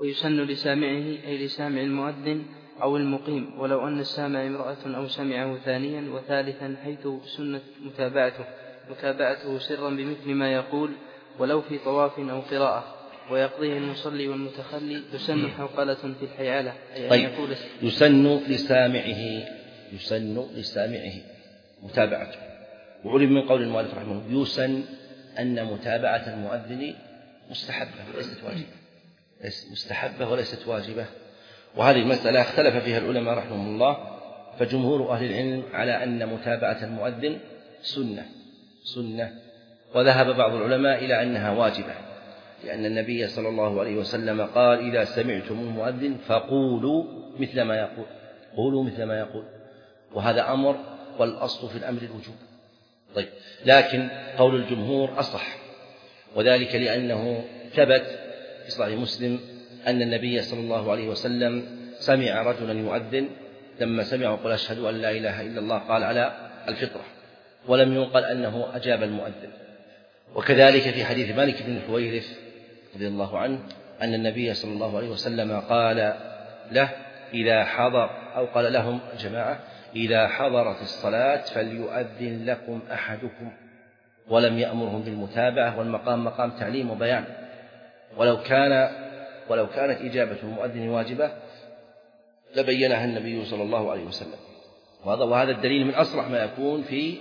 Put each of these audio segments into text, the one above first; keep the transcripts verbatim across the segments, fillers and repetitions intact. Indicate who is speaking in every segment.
Speaker 1: ويسن لسامعه أي لسامع المؤذن أو المقيم، ولو أن السامع امرأة أو سمعه ثانيا وثالثا، حيث سنة متابعته متابعته سرا بمثل ما يقول ولو في طواف أو قراءة، ويقضيه المصلي والمتخلي. يسن حوقلة في الحيالة، أي
Speaker 2: طيب.
Speaker 1: أن يقول
Speaker 2: يسن لسامعه يسن لسامعه متابعته. وعلم من قول المؤلف رحمه الله يسن أن متابعة المؤذن مستحبة وليست واجبة، مستحبة وليست واجبة. وهذه المسألة اختلف فيها العلماء رحمهم الله، فجمهور أهل العلم على أن متابعة المؤذن سنة سنة وذهب بعض العلماء إلى أنها واجبة، لأن النبي صلى الله عليه وسلم قال إذا سمعتم المؤذن فقولوا مثل ما يقول قولوا مثل ما يقول وهذا أمر، والأصل في الأمر الوجوب. طيب، لكن قول الجمهور أصح، وذلك لأنه ثبت في صحيح مسلم أن النبي صلى الله عليه وسلم سمع رجلا يؤذن، لما سمعه قال أشهد أن لا إله إلا الله قال على الفطرة، ولم ينقل أنه أجاب المؤذن. وكذلك في حديث مالك بن الحويرث رضي الله عنه أن النبي صلى الله عليه وسلم قال له إذا حضر أو قال لهم جماعة إذا حضرت الصلاة فليؤذن لكم أحدكم، ولم يأمرهم بالمتابعة، والمقام مقام تعليم وبيان. ولو كان ولو كانت إجابة المؤذن واجبة لبينها النبي صلى الله عليه وسلم، وهذا الدليل من أصرح ما يكون في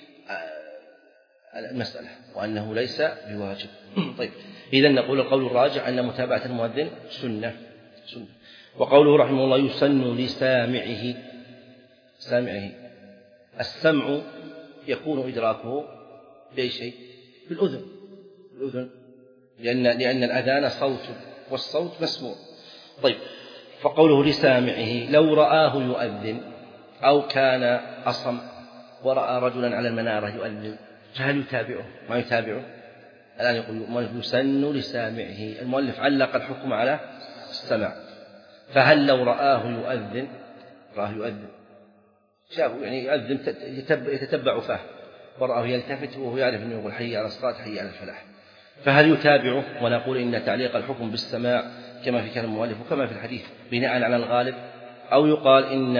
Speaker 2: المسألة، وأنه ليس بواجب. طيب، إذن نقول القول الراجع أن متابعة المؤذن سنة سنة. وقوله رحمه الله يسن لسامعه سامعه السمع يكون إدراكه بأي شيء؟ بالأذن بالأذن لأن لأن الأذان صوت، والصوت مسموع. طيب، فقوله لسامعه لو رآه يؤذن أو كان أصم ورأى رجلا على المنارة يؤذن، فهل يتابعه؟ ما يتابعه. الآن يقول يسن لسامعه، المؤلف علق الحكم على السمع، فهل لو رآه يؤذن رآه يؤذن شافه يعني يؤذن يتتبع فاه ورآه يلتفت وهو يعرف أنه يقول حي على الصلاة حي على الفلاح، فهل يتابعه؟ ونقول إن تعليق الحكم بالسماع كما في كلام المؤلف وكما في الحديث بناء على الغالب، أو يقال إن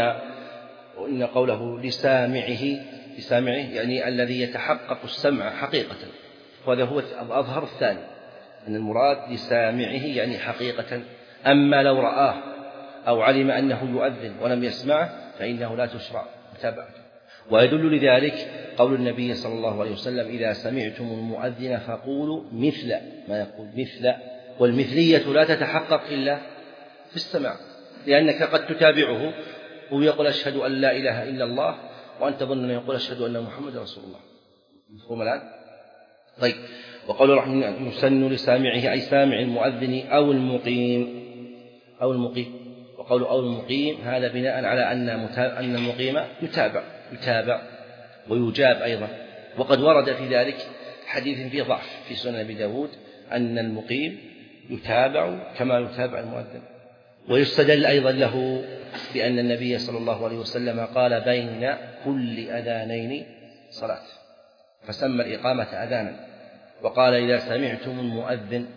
Speaker 2: إن قوله لسامعه لسامعه يعني الذي يتحقق السمع حقيقة، وهذا هو الأظهر الثاني، أن المراد لسامعه يعني حقيقة. أما لو رآه أو علم أنه يؤذن ولم يسمعه فإنه لا تشرع متابعته. ويدل لذلك قول النبي صلى الله عليه وسلم إذا سمعتم المؤذن فقولوا مثل ما يقول مثل، والمثلية لا تتحقق إلا في السماع، لأنك قد تتابعه ويقول أشهد أن لا إله إلا الله وأنت تظن أنه يقول أشهد أن محمد رسول الله. مفهوم الآن؟ طيب، وقول رحمه الله يسن لسامعه أي سامع المؤذن أو المقيم أو المقيم وقول أو المقيم هذا بناء على أن أن المقيم يتابع يتابع ويجاب أيضا. وقد ورد في ذلك حديث فيه ضعف في سنن أبي داود أن المقيم يتابع كما يتابع المؤذن. ويستدل أيضا له بأن النبي صلى الله عليه وسلم قال بين كل أذانين صلاة، فسمى الإقامة أذانا، وقال إذا سمعتم المؤذن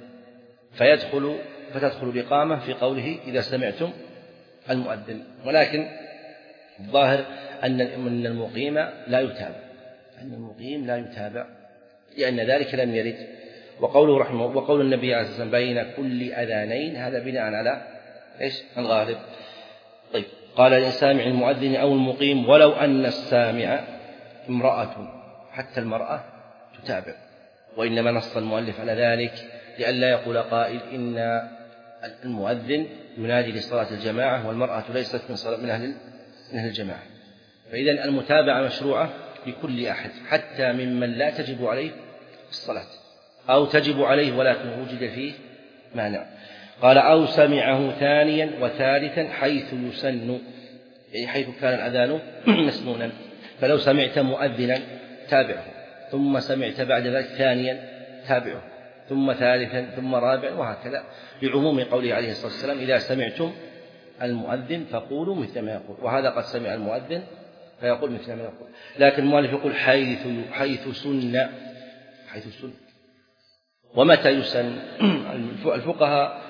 Speaker 2: فيدخل فتدخل الإقامة في قوله إذا سمعتم المؤذن. ولكن الظاهر أن المقيم لا يتابع أن المقيم لا يتابع لأن ذلك لم يرد. وقوله رحمه وقول النبي عليه الصلاة والسلام بين كل أذانين هذا بناء على إيش الغالب. طيب، قال لسامع المؤذن أو المقيم ولو أن السامع امرأة، حتى المرأة تتابع، وإنما نص المؤلف على ذلك لئلا يقول قائل إن المؤذن ينادي لصلاة الجماعة والمرأة ليست من صلاة من أهل من أهل الجماعة، فإذا المتابعة مشروعة لكل أحد حتى ممن لا تجب عليه الصلاة أو تجب عليه ولكن وجد فيه مانع. قال أو سمعه ثانيا وثالثا حيث يسن، يعني حيث كان الأذان مسنونا، فلو سمعت مؤذنا تابعه، ثم سمعت بعد ذلك ثانيا تابعه، ثم ثالثا ثم رابعا، وهكذا، لعموم قوله عليه الصلاة والسلام إذا سمعتم المؤذن فقولوا مثل ما يقول، وهذا قد سمع المؤذن فيقول مثل ما يقول. لكن المؤلف يقول حيث حيث سن حيث سن. ومتى يسن؟ الفقهاء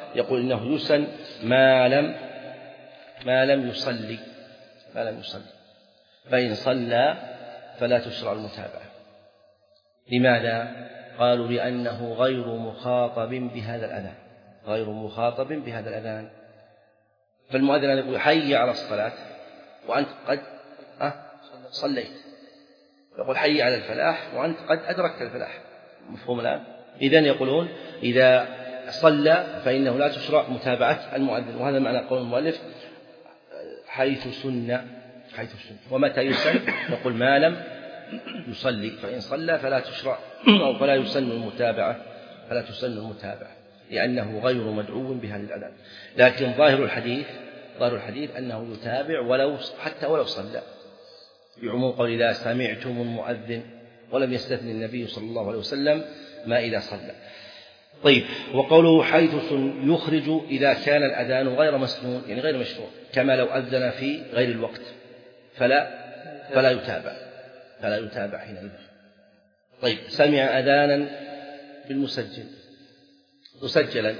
Speaker 2: يقول إنه يسن ما لم ما لم يصلي ما لم يصلي فإن صلى فلا تشرع المتابعة. لماذا؟ قالوا لأنه غير مخاطب بهذا الأذان غير مخاطب بهذا الأذان. فالمؤذن يقول حي على الصلاة وأنت قد أه صليت، يقول حي على الفلاح وأنت قد أدركت الفلاح. مفهوم الآن؟ إذن يقولون إذا صلى فإنه لا تشرع متابعة المؤذن، وهذا معنى قول المؤلف حيث سن حيث سن. ومتى يسن؟ يقول ما لم يصلي، فإن صلى فلا تشرع أو فلا يسن المتابعة فلا تسن المتابعة لأنه غير مدعو بهذا الأذان. لكن ظاهر الحديث ظاهر الحديث أنه يتابع ولو حتى ولو صلى، بعموم قول إذا سمعتم المؤذن، ولم يستثني النبي صلى الله عليه وسلم ما إذا صلى. طيب، وقوله حيث سن يخرج إذا كان الأذان غير مسنون يعني غير مشروع، كما لو أذن في غير الوقت فلا فلا يتابع فلا يتابع حينئذ. طيب، سمع أذانا بالمسجل مسجلا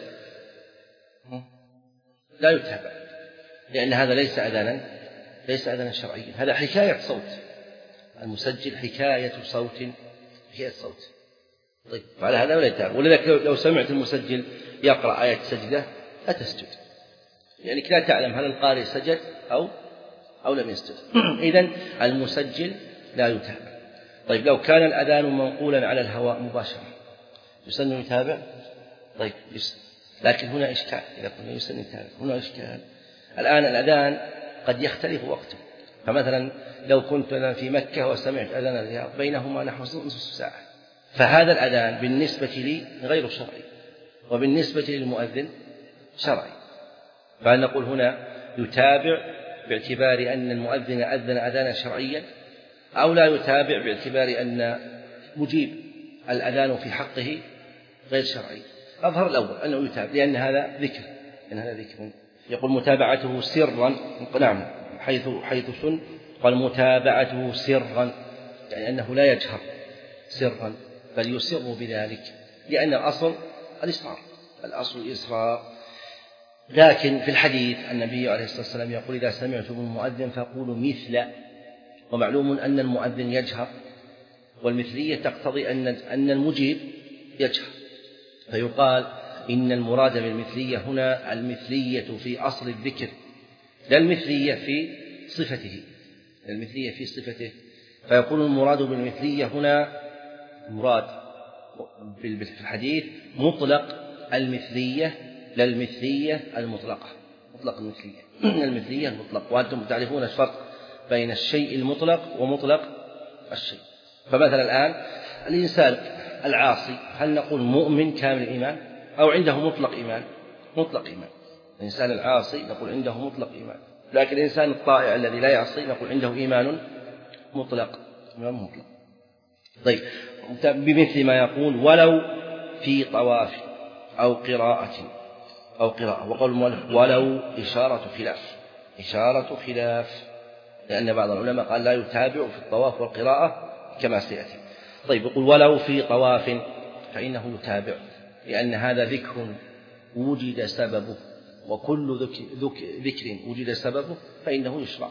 Speaker 2: لا يتابع، لأن هذا ليس أذانا ليس أذانا شرعيا، هذا حكاية صوت. المسجل حكاية صوت حكاية صوت. طيب، فعلى هذا ولا يتابع. ولذلك لو سمعت المسجل يقرأ آية سجدة لا تسجد، يعني لا تعلم هل القارئ سجد أو أو لم يسجد. إذن المسجل لا يتابع. طيب، لو كان الأذان منقولا على الهواء مباشرة يسن يتابع؟ طيب يسن. لكن هنا إشكال، إذا قلنا يسن يتابع هنا إشكال. الآن الأذان قد يختلف وقته، فمثلا لو كنت أنا في مكة وسمعت أذان الرياض بينهما نحو نصف ساعة، فهذا الأذان بالنسبة لي غير شرعي وبالنسبة للمؤذن شرعي، فهل نقول هنا يتابع باعتبار أن المؤذن أذن أذانا شرعيا، أو لا يتابع باعتبار أن مجيب الأذان في حقه غير شرعي؟ أظهر الأول أنه يتابع، لأن هذا ذكر لأن هذا ذكر. يقول متابعته سرا، نعم، حيث حيث سن قال متابعته سرا، يعني أنه لا يجهر سرا بل يسر بذلك، لأن الأصل الإسرار الأصل الإسرار. لكن في الحديث النبي عليه الصلاة والسلام يقول إذا سمعتم المؤذن فقولوا مثل، ومعلوم أن المؤذن يجهر، والمثلية تقتضي أن أن المجيب يجهر، فيقال إن المراد بالمثلية هنا المثلية في أصل الذكر لا المثلية في صفته المثلية في صفته فيكون المراد بالمثلية هنا مراد في الحديث مطلق المثلية لا المثلية المطلقة، مطلق المثلية المثلية المطلق. وأنتم تعرفون الفرق بين الشيء المطلق ومطلق الشيء. فمثلا الآن الإنسان العاصي هل نقول مؤمن كامل الإيمان أو عنده مطلق إيمان؟ مطلق إيمان. الإنسان العاصي نقول عنده مطلق إيمان، لكن الإنسان الطائع الذي لا يعصي نقول عنده إيمان مطلق إيمان مطلق. طيب، بمثل ما يقول ولو في طواف أو قراءة أو قراءة. وقول المؤلف ولو إشارة خلاف إشارة خلاف لأن بعض العلماء قال لا يتابع في الطواف والقراءة كما سيأتي. طيب، يقول ولو في طواف فإنه يتابع، لأن هذا ذكر وجد سببه، وكل ذكر, ذكر وجد سببه فإنه يشرع،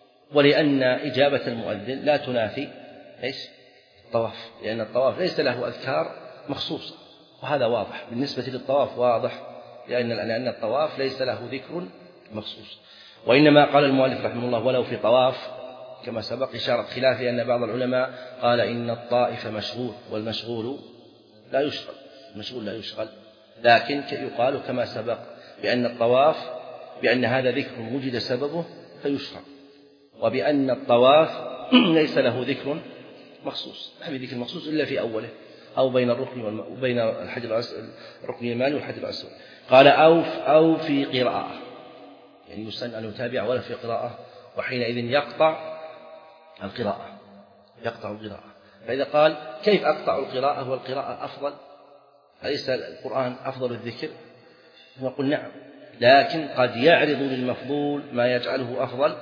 Speaker 2: ولأن إجابة المؤذن لا تنافي إيش؟ الطواف، لأن الطواف ليس له أذكار مخصوصة، وهذا واضح بالنسبة للطواف واضح، لأن لأن الطواف ليس له ذكر مخصوص. وإنما قال المؤلف رحمه الله ولو في طواف كما سبق إشارة خلاف، لأن بعض العلماء قال إن الطائف مشغول والمشغول لا يشغل المشغول لا يشغل لكن يقال كما سبق بأن الطواف بأن هذا ذكر وجد سببه فيشرع، وبأن الطواف ليس له ذكر مخصوص، ما في ذكر مخصوص إلا في أوله أو بين الركن وبين الحجر الركن اليماني والحجر الأسود. قال أو أو في قراءة، يعني يسن أن يتابع ولا في قراءة، وحينئذ يقطع القراءة يقطع القراءة. فإذا قال كيف أقطع القراءة والقراءة أفضل؟ أليس القرآن أفضل الذكر؟ نقول نعم، لكن قد يعرض للمفضول ما يجعله أفضل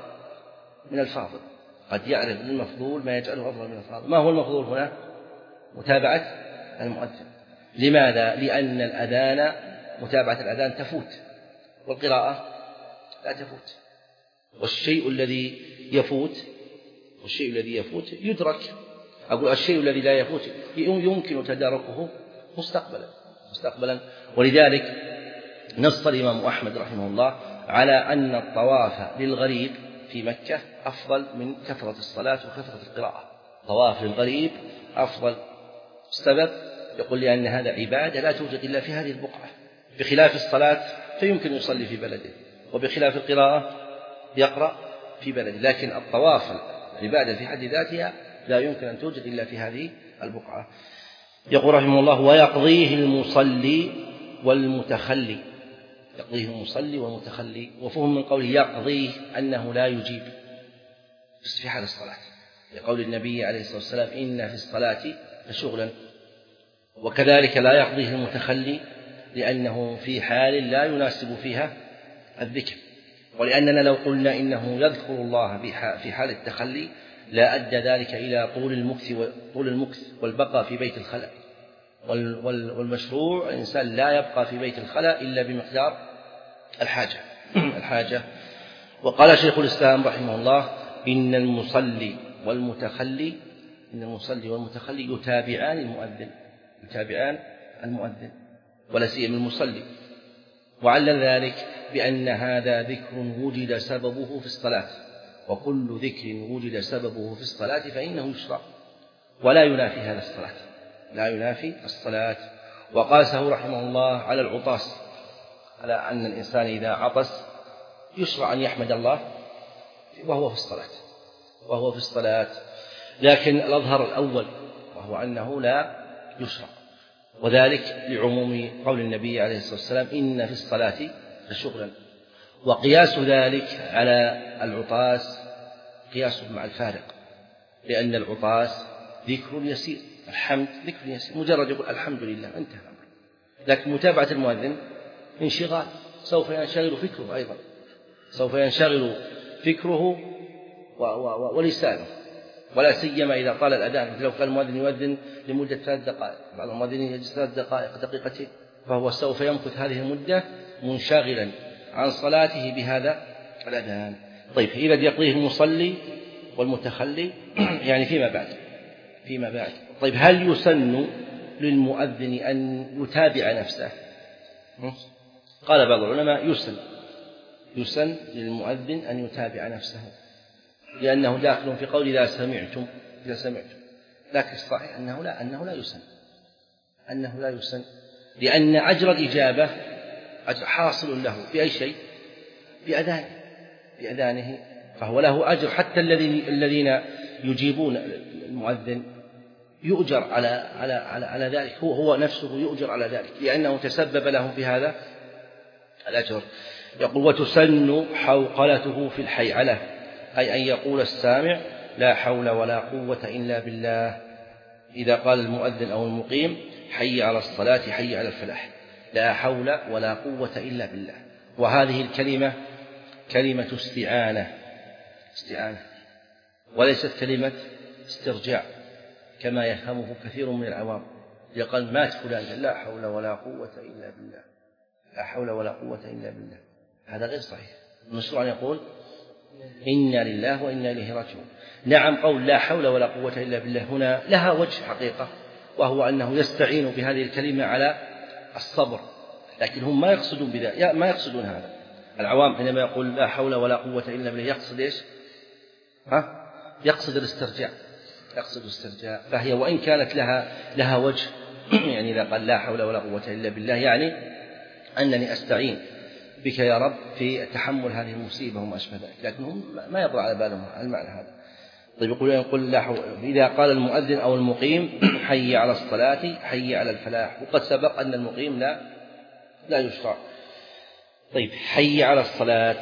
Speaker 2: من الفاضل، قد يعرض للمفضول ما يجعله أفضل من الفاضل. ما هو المفضول هنا؟ متابعة المؤذن. لماذا؟ لأن الأذان متابعة الأذان تفوت، والقراءة لا تفوت. والشيء الذي يفوت والشيء الذي يفوت يدرك. أقول الشيء الذي لا يفوت يمكن تداركه مستقبلا مستقبلا ولذلك نص الإمام أحمد رحمه الله على أن الطواف للغريب في مكة أفضل من كثرة الصلاة وكثرة القراءة. طواف للغريب أفضل. السبب يقول لأن هذا عبادة لا توجد إلا في هذه البقعة، بخلاف الصلاة فيمكن يصلي في بلده، وبخلاف القراءة يقرأ في بلده. لكن الطواف عبادة في حد ذاتها لا يمكن أن توجد إلا في هذه البقعة. يقول رحمه الله: ويقضيه المصلي والمتخلي. يقضيه المصلي والمتخلي، وفهم من قوله يقضيه أنه لا يجيب في حال الصلاة، لقول النبي عليه الصلاة والسلام: إن في الصلاة لشغلا. وكذلك لا يقضيه المتخلي لأنه في حال لا يناسب فيها الذكر، ولأننا لو قلنا إنه يذكر الله في حال التخلي لا أدى ذلك إلى طول المكث طول المكث والبقاء في بيت الخلاء. والمشروع الإنسان لا يبقى في بيت الخلاء إلا بمقدار الحاجة الحاجة وقال شيخ الإسلام رحمه الله: إن المصلي والمتخلي إن المصلي والمتخلي يتابعان المؤذن يتابعان المؤذن ولا سيما المصلي. وعلل ذلك بأن هذا ذكر وجد سببه في الصلاة، وكل ذكر وجد سببه في الصلاة فإنه يشرع ولا ينافي هذا الصلاة لا ينافي الصلاة. وقاسه رحمه الله على العطاس، على أن الإنسان إذا عطس يشرع أن يحمد الله وهو في الصلاة وهو في الصلاة لكن الأظهر الأول وهو أنه لا يشرع، وذلك لعموم قول النبي عليه الصلاة والسلام: إن في الصلاة لشغلا. وقياس ذلك على العطاس قياس مع الفارق، لأن العطاس ذكر يسير، الحمد ذكر يسير، مجرد يقول الحمد لله انتهى الأمر. لكن متابعة المؤذن انشغال، سوف ينشغل فكره أيضا سوف ينشغل فكره ولسانه، ولا سيما إذا طال الأذان. لو كان المؤذن يؤذن لمدة ثلاث دقائق، بعض المؤذنين يجلس ثلاث دقائق دقيقتين، فهو سوف يمكث هذه المدة منشغلا عن صلاته بهذا الأذان. طيب، إذا يقضيه المصلي والمتخلي يعني فيما بعد فيما بعد طيب، هل يسن للمؤذن أن يتابع نفسه؟ قال بعض العلماء: يسن يسن للمؤذن أن يتابع نفسه، لأنه داخل في قول إذا سمعتم إذا سمعتم لكن الصحيح أنه لا أنه لا يسن أنه لا يسن لأن أجر الإجابة أجر حاصل له بأي شيء؟ بأذانه بأذانه فهو له أجر. حتى الذين يجيبون المؤذن يؤجر على على على على ذلك، هو هو نفسه يؤجر على ذلك لأنه تسبب له في هذا الأجر. يقول: وتسن حوقلته في الحيعلة، أي أن يقول السامع: لا حول ولا قوة إلا بالله، إذا قال المؤذن أو المقيم: حي على الصلاة حي على الفلاح، لا حول ولا قوة إلا بالله. وهذه الكلمة كلمة استعانة استعانة وليست كلمة استرجاع كما يفهمه كثير من العوام. يقال: مات فلان، لا حول ولا قوة إلا بالله، لا حول ولا قوة إلا بالله. هذا غير صحيح. المشروع أن يقول: إنا لله وإنا إليه راجعون. نعم، قول لا حول ولا قوة إلا بالله هنا لها وجه حقيقة، وهو أنه يستعين بهذه الكلمة على الصبر، لكن هم ما يقصدون بذلك، ما يقصدون هذا. العوام حينما يقول لا حول ولا قوة إلا بالله يقصد إيش؟ ها؟ يقصد الاسترجاع يقصد الاسترجاع فهي وإن كانت لها لها وجه يعني إذا قال لا حول ولا قوة إلا بالله يعني أنني أستعين بك يا رب في تحمل هذه المصيبة وما أشبه ذلك، لكن هم ما يطرأ على بالهم المعنى هذا. طيب، يقول يقول لا حول. إذا قال المؤذن أو المقيم: حي على الصلاة حي على الفلاح، وقد سبق أن المقيم لا لا يشرع. طيب، حي على الصلاة،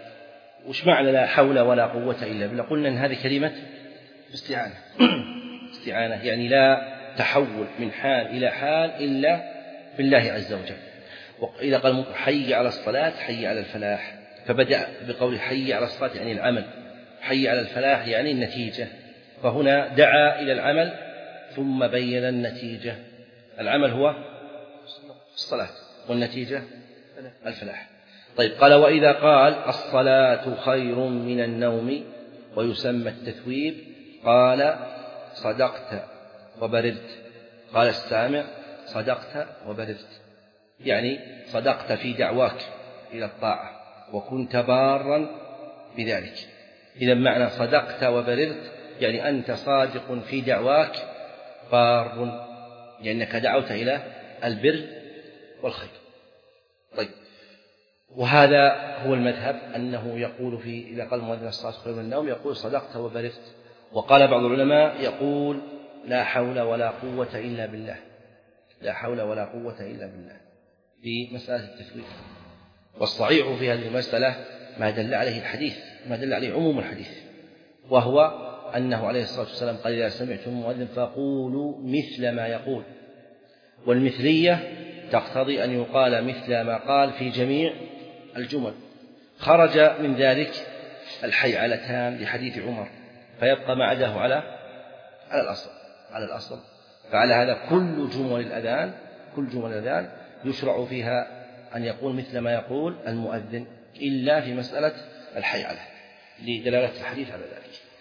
Speaker 2: وش معنى لا حول ولا قوة إلا بالله؟ قلنا أن هذه كلمة استعانة استعانة يعني لا تحول من حال إلى حال إلا بالله عز وجل. وإذا قال حي على الصلاة حي على الفلاح، فبدأ بقول حي على الصلاة يعني العمل، حي على الفلاح يعني النتيجة، فهنا دعا إلى العمل ثم بين النتيجة. العمل هو الصلاة والنتيجة الفلاح. طيب قال وإذا قال الصلاة خير من النوم ويسمى التثويب قال صدقت وبررت، قال السامع صدقت وبررت، يعني صدقت في دعواك إلى الطاعة وكنت بارا بذلك. إذا معنى صدقت وبررت يعني أنت صادق في دعواك بار، لأنك دعوت إلى البر والخير. طيب وهذا هو المذهب أنه يقول في إذا قال المؤذن الصلاة خير من النوم يقول صدقت وبررت. وقال بعض العلماء يقول لا حول ولا قوة إلا بالله، لا حول ولا قوة إلا بالله في مسألة التثويب. والصحيح في هذه المسألة ما دل عليه الحديث، ما دل عليه عموم الحديث، وهو أنه عليه الصلاة والسلام قال إذا سمعتم المؤذن فقولوا مثل ما يقول، والمثلية تقتضي أن يقال مثل ما قال في جميع الجمل. خرج من ذلك الحيعلتان لحديث عمر فيبقى ما عداه على على الأصل على الأصل فعلى هذا كل جمل الأذان كل جمل الأذان يشرع فيها أن يقول مثل ما يقول المؤذن إلا في مسألة الحيعلة لدلالة الحديث على ذلك.